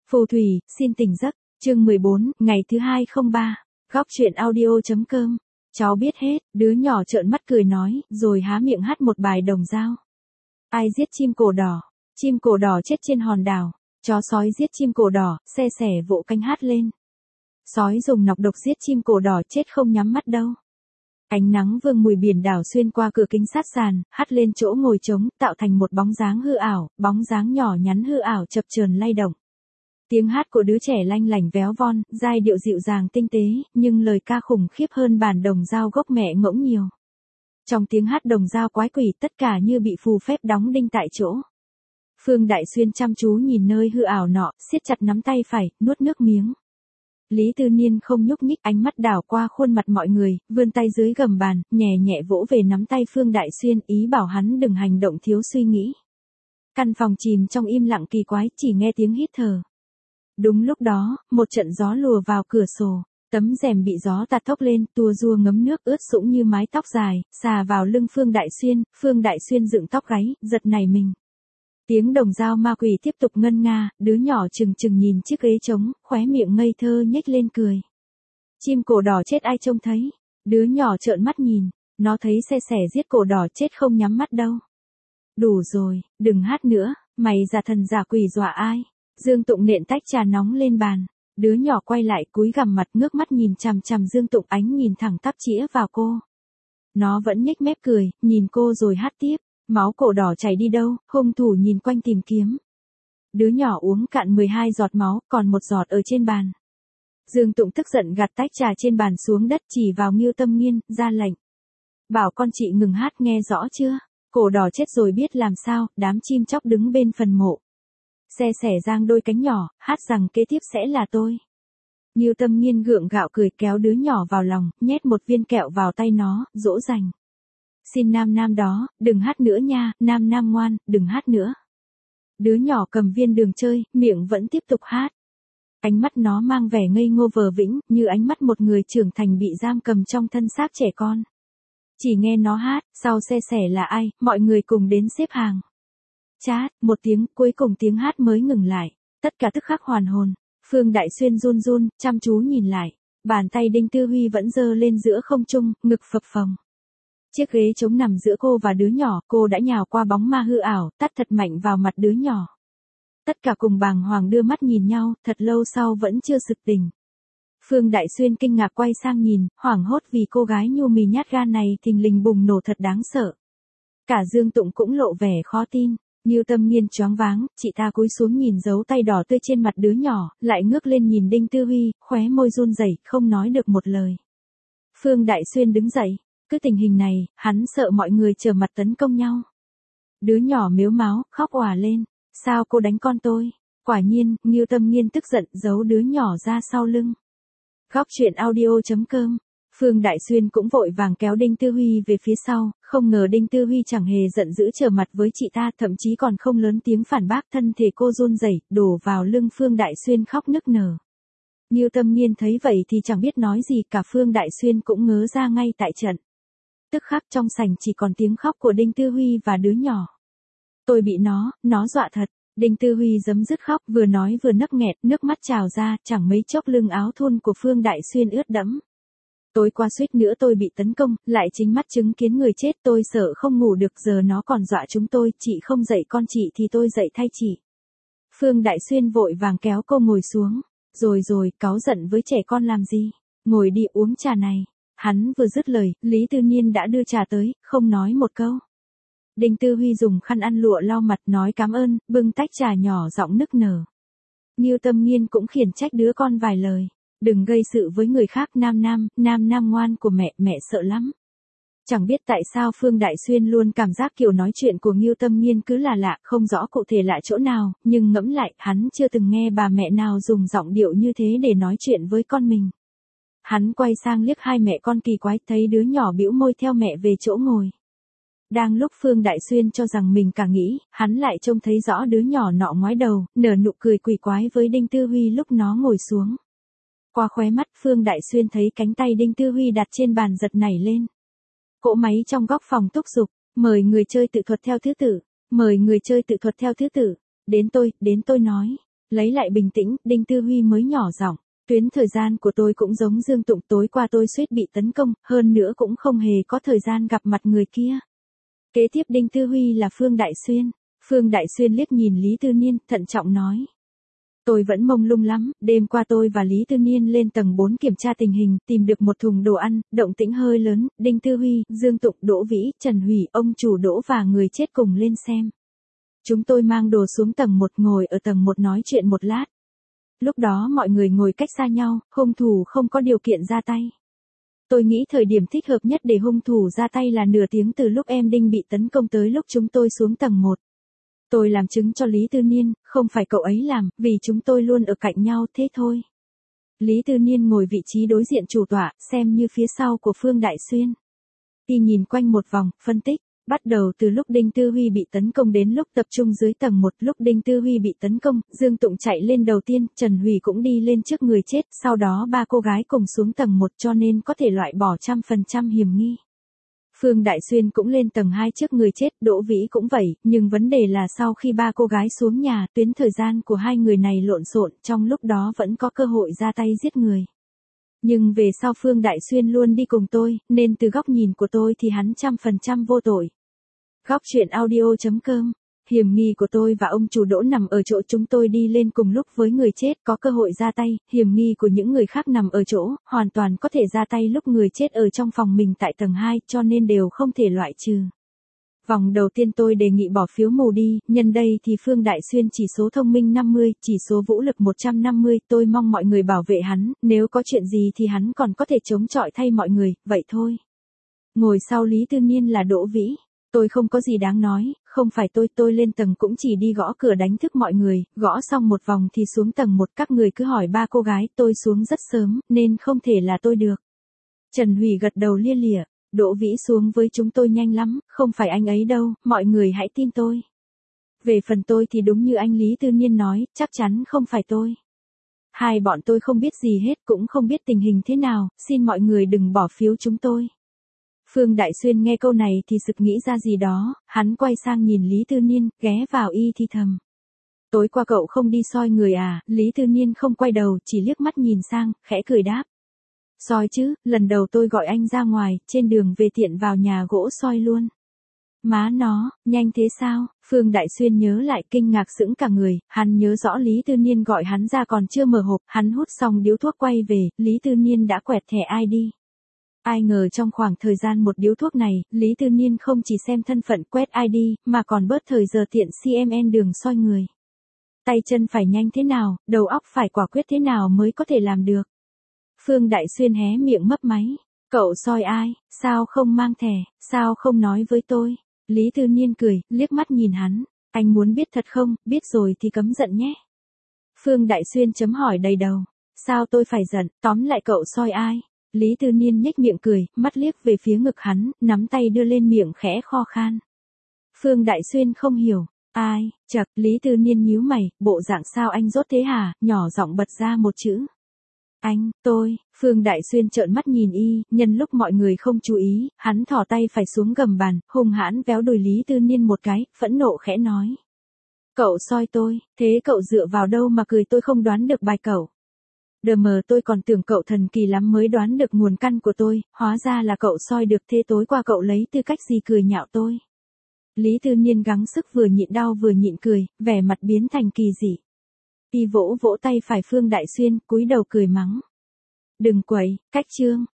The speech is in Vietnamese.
Phù thủy, xin tỉnh giấc, chương 14, ngày thứ 203, góc truyện audio.com. Cháu biết hết, đứa nhỏ trợn mắt cười nói, rồi há miệng hát một bài đồng dao. Ai giết chim cổ đỏ? Chim cổ đỏ chết trên hòn đảo. Chó sói giết chim cổ đỏ, xe sẻ vỗ cánh hát lên. Sói dùng nọc độc giết chim cổ đỏ chết không nhắm mắt đâu. Ánh nắng vương mùi biển đảo xuyên qua cửa kính sát sàn, hắt lên chỗ ngồi trống, tạo thành một bóng dáng hư ảo, bóng dáng nhỏ nhắn hư ảo chập chờn lay động. Tiếng hát của đứa trẻ lanh lảnh véo von, giai điệu dịu dàng tinh tế, nhưng lời ca khủng khiếp hơn bản đồng dao gốc mẹ ngỗng nhiều. Trong tiếng hát đồng dao quái quỷ tất cả như bị phù phép đóng đinh tại chỗ. Phương Đại Xuyên chăm chú nhìn nơi hư ảo nọ, siết chặt nắm tay phải, nuốt nước miếng. Lý Tư Niên không nhúc nhích, ánh mắt đảo qua khuôn mặt mọi người, vươn tay dưới gầm bàn, nhẹ nhẹ vỗ về nắm tay Phương Đại Xuyên, ý bảo hắn đừng hành động thiếu suy nghĩ. Căn phòng chìm trong im lặng kỳ quái, chỉ nghe tiếng hít thở. Đúng lúc đó, một trận gió lùa vào cửa sổ, tấm rèm bị gió tạt thốc lên, tua rua ngấm nước ướt sũng như mái tóc dài, xà vào lưng Phương Đại Xuyên dựng tóc gáy, giật nảy mình. Tiếng đồng dao ma quỷ tiếp tục ngân nga, đứa nhỏ chừng chừng nhìn chiếc ghế trống, khóe miệng ngây thơ nhếch lên cười. Chim cổ đỏ chết ai trông thấy? Đứa nhỏ trợn mắt nhìn, nó thấy xe sẻ giết cổ đỏ chết không nhắm mắt đâu. Đủ rồi, đừng hát nữa, mày giả thần giả quỷ dọa ai? Dương Tụng nện tách trà nóng lên bàn, đứa nhỏ quay lại cúi gằm mặt ngước mắt nhìn chằm chằm Dương Tụng, ánh nhìn thẳng tắp chĩa vào cô. Nó vẫn nhếch mép cười, nhìn cô rồi hát tiếp. Máu cổ đỏ chảy đi đâu, hung thủ nhìn quanh tìm kiếm. Đứa nhỏ uống cạn 12 giọt máu, còn một giọt ở trên bàn. Dương Tụng tức giận gạt tách trà trên bàn xuống đất, chỉ vào Ngưu Tâm Nghiên, ra lệnh. Bảo con chị ngừng hát, nghe rõ chưa? Cổ đỏ chết rồi biết làm sao, đám chim chóc đứng bên phần mộ. Xe sẻ giang đôi cánh nhỏ, hát rằng kế tiếp sẽ là tôi. Ngưu Tâm Nghiên gượng gạo cười, kéo đứa nhỏ vào lòng, nhét một viên kẹo vào tay nó, dỗ dành. Xin Nam Nam đó, đừng hát nữa nha, Nam Nam ngoan, đừng hát nữa. Đứa nhỏ cầm viên đường chơi, miệng vẫn tiếp tục hát. Ánh mắt nó mang vẻ ngây ngô vờ vĩnh, như ánh mắt một người trưởng thành bị giam cầm trong thân xác trẻ con. Chỉ nghe nó hát, sau xe sẻ là ai, mọi người cùng đến xếp hàng. Chát, một tiếng, cuối cùng tiếng hát mới ngừng lại. Tất cả tức khắc hoàn hồn. Phương Đại Xuyên run run, chăm chú nhìn lại. Bàn tay Đinh Tư Huy vẫn giơ lên giữa không trung, ngực phập phồng. Chiếc ghế trống nằm giữa cô và đứa nhỏ, cô đã nhào qua bóng ma hư ảo, tát thật mạnh vào mặt đứa nhỏ. Tất cả cùng bàng hoàng đưa mắt nhìn nhau, thật lâu sau vẫn chưa sực tỉnh. Phương Đại Xuyên kinh ngạc quay sang nhìn, hoảng hốt vì cô gái nhu mì nhát gan này thình lình bùng nổ thật đáng sợ. Cả Dương Tụng cũng lộ vẻ khó tin, Ngưu Tâm Nghiên choáng váng, chị ta cúi xuống nhìn dấu tay đỏ tươi trên mặt đứa nhỏ, lại ngước lên nhìn Đinh Tư Huy, khóe môi run rẩy, không nói được một lời. Phương Đại Xuyên đứng dậy. Cứ tình hình này, hắn sợ mọi người trở mặt tấn công nhau. Đứa nhỏ mếu máo, khóc òa lên. Sao cô đánh con tôi? Quả nhiên, Ngưu Tâm Nghiên tức giận giấu đứa nhỏ ra sau lưng. Góc truyện audio.com. Phương Đại Xuyên cũng vội vàng kéo Đinh Tư Huy về phía sau, không ngờ Đinh Tư Huy chẳng hề giận dữ trở mặt với chị ta, thậm chí còn không lớn tiếng phản bác, thân thể cô run rẩy, đổ vào lưng Phương Đại Xuyên khóc nức nở. Ngưu Tâm Nghiên thấy vậy thì chẳng biết nói gì, cả Phương Đại Xuyên cũng ngớ ra ngay tại trận. Tức khắc trong sảnh chỉ còn tiếng khóc của Đinh Tư Huy và đứa nhỏ. Tôi bị nó dọa thật. Đinh Tư Huy giấm dứt khóc, vừa nói vừa nấc nghẹn, nước mắt trào ra, chẳng mấy chốc lưng áo thun của Phương Đại Xuyên ướt đẫm. Tối qua suýt nữa tôi bị tấn công, lại chính mắt chứng kiến người chết, tôi sợ không ngủ được, giờ nó còn dọa chúng tôi, chị không dạy con chị thì tôi dạy thay chị. Phương Đại Xuyên vội vàng kéo cô ngồi xuống. Rồi, cáu giận với trẻ con làm gì? Ngồi đi uống trà này. Hắn vừa dứt lời, Lý Tư Niên đã đưa trà tới, không nói một câu. Đinh Tư Huy dùng khăn ăn lụa lau mặt nói cảm ơn, bưng tách trà nhỏ giọng nức nở. Ngưu Tâm Nghiên cũng khiển trách đứa con vài lời. Đừng gây sự với người khác, Nam Nam ngoan của mẹ sợ lắm. Chẳng biết tại sao Phương Đại Xuyên luôn cảm giác kiểu nói chuyện của Ngưu Tâm Nghiên cứ là lạ, không rõ cụ thể lạ chỗ nào, nhưng ngẫm lại, hắn chưa từng nghe bà mẹ nào dùng giọng điệu như thế để nói chuyện với con mình. Hắn quay sang liếc hai mẹ con kỳ quái, thấy đứa nhỏ bĩu môi theo mẹ về chỗ ngồi. Đang lúc Phương Đại Xuyên cho rằng mình cả nghĩ, hắn lại trông thấy rõ đứa nhỏ nọ ngoái đầu, nở nụ cười quỷ quái với Đinh Tư Huy lúc nó ngồi xuống. Qua khóe mắt Phương Đại Xuyên thấy cánh tay Đinh Tư Huy đặt trên bàn giật nảy lên. Cỗ máy trong góc phòng thúc giục, mời người chơi tự thuật theo thứ tự, đến tôi nói. Lấy lại bình tĩnh, Đinh Tư Huy mới nhỏ giọng. Tuyến thời gian của tôi cũng giống Dương Tụng, tối qua tôi suýt bị tấn công, hơn nữa cũng không hề có thời gian gặp mặt người kia. Kế tiếp Đinh Tư Huy là Phương Đại Xuyên. Phương Đại Xuyên liếc nhìn Lý Tư Niên, thận trọng nói. Tôi vẫn mông lung lắm, đêm qua tôi và Lý Tư Niên lên tầng 4 kiểm tra tình hình, tìm được một thùng đồ ăn, động tĩnh hơi lớn, Đinh Tư Huy, Dương Tụng, Đỗ Vĩ, Trần Hủy, ông chủ Đỗ và người chết cùng lên xem. Chúng tôi mang đồ xuống tầng 1, ngồi ở tầng 1 nói chuyện một lát. Lúc đó mọi người ngồi cách xa nhau, hung thủ không có điều kiện ra tay. Tôi nghĩ thời điểm thích hợp nhất để hung thủ ra tay là nửa tiếng từ lúc em Đinh bị tấn công tới lúc chúng tôi xuống tầng 1. Tôi làm chứng cho Lý Tư Niên, không phải cậu ấy làm, vì chúng tôi luôn ở cạnh nhau thế thôi. Lý Tư Niên ngồi vị trí đối diện chủ tọa, xem như phía sau của Phương Đại Xuyên. Y nhìn quanh một vòng, phân tích. Bắt đầu từ lúc Đinh Tư Huy bị tấn công đến lúc tập trung dưới tầng 1, lúc Đinh Tư Huy bị tấn công, Dương Tụng chạy lên đầu tiên, Trần Hủy cũng đi lên trước người chết, sau đó 3 cô gái cùng xuống tầng 1 cho nên có thể loại bỏ 100% hiểm nghi. Phương Đại Xuyên cũng lên tầng 2 trước người chết, Đỗ Vĩ cũng vậy, nhưng vấn đề là sau khi 3 cô gái xuống nhà, tuyến thời gian của hai người này lộn xộn, trong lúc đó vẫn có cơ hội ra tay giết người. Nhưng về sau Phương Đại Xuyên luôn đi cùng tôi, nên từ góc nhìn của tôi thì hắn 100% vô tội. Góc truyện audio.com. Hiểm nghi của tôi và ông chủ Đỗ nằm ở chỗ chúng tôi đi lên cùng lúc với người chết, có cơ hội ra tay. Hiểm nghi của những người khác nằm ở chỗ, hoàn toàn có thể ra tay lúc người chết ở trong phòng mình tại tầng 2, cho nên đều không thể loại trừ. Vòng đầu tiên tôi đề nghị bỏ phiếu mù đi, nhân đây thì Phương Đại Xuyên chỉ số thông minh 50, chỉ số vũ lực 150, tôi mong mọi người bảo vệ hắn, nếu có chuyện gì thì hắn còn có thể chống chọi thay mọi người, vậy thôi. Ngồi sau Lý Tư Niên là Đỗ Vĩ. Tôi không có gì đáng nói, không phải tôi lên tầng cũng chỉ đi gõ cửa đánh thức mọi người, gõ xong một vòng thì xuống tầng 1, các người cứ hỏi 3 cô gái, tôi xuống rất sớm, nên không thể là tôi được. Trần Hủy gật đầu lia lịa, Đỗ Vĩ xuống với chúng tôi nhanh lắm, không phải anh ấy đâu, mọi người hãy tin tôi. Về phần tôi thì đúng như anh Lý Tư Niên nói, chắc chắn không phải tôi. Hai bọn tôi không biết gì hết, cũng không biết tình hình thế nào, xin mọi người đừng bỏ phiếu chúng tôi. Phương Đại Xuyên nghe câu này thì sực nghĩ ra gì đó, hắn quay sang nhìn Lý Tư Niên, ghé vào y thì thầm. Tối qua cậu không đi soi người à? Lý Tư Niên không quay đầu, chỉ liếc mắt nhìn sang, khẽ cười đáp. Soi chứ, lần đầu tôi gọi anh ra ngoài, trên đường về tiện vào nhà gỗ soi luôn. Má nó, nhanh thế sao? Phương Đại Xuyên nhớ lại kinh ngạc sững cả người, hắn nhớ rõ Lý Tư Niên gọi hắn ra còn chưa mở hộp, hắn hút xong điếu thuốc quay về, Lý Tư Niên đã quẹt thẻ ID. Ai ngờ trong khoảng thời gian một điếu thuốc này, Lý Tư Niên không chỉ xem thân phận quét ID, mà còn bớt thời giờ tiện CMN đường soi người. Tay chân phải nhanh thế nào, đầu óc phải quả quyết thế nào mới có thể làm được. Phương Đại Xuyên hé miệng mấp máy. Cậu soi ai, sao không mang thẻ, sao không nói với tôi? Lý Tư Niên cười, liếc mắt nhìn hắn. Anh muốn biết thật không, biết rồi thì cấm giận nhé. Phương Đại Xuyên chấm hỏi đầy đầu. Sao tôi phải giận, tóm lại cậu soi ai? Lý Tư Niên nhếch miệng cười, mắt liếc về phía ngực hắn, nắm tay đưa lên miệng khẽ kho khan. Phương Đại Xuyên không hiểu. Ai, chậc, Lý Tư Niên nhíu mày, bộ dạng sao anh rốt thế hả, nhỏ giọng bật ra một chữ. Anh, tôi, Phương Đại Xuyên trợn mắt nhìn y, nhân lúc mọi người không chú ý, hắn thò tay phải xuống gầm bàn, hung hãn véo đùi Lý Tư Niên một cái, phẫn nộ khẽ nói. Cậu soi tôi, thế cậu dựa vào đâu mà cười tôi không đoán được bài cậu. Đờ mờ tôi còn tưởng cậu thần kỳ lắm mới đoán được nguồn căn của tôi, hóa ra là cậu soi được thế tối qua cậu lấy tư cách gì cười nhạo tôi. Lý Tư Niên gắng sức vừa nhịn đau vừa nhịn cười, vẻ mặt biến thành kỳ dị. Y vỗ vỗ tay phải Phương Đại Xuyên, cúi đầu cười mắng. Đừng quậy, cách chương.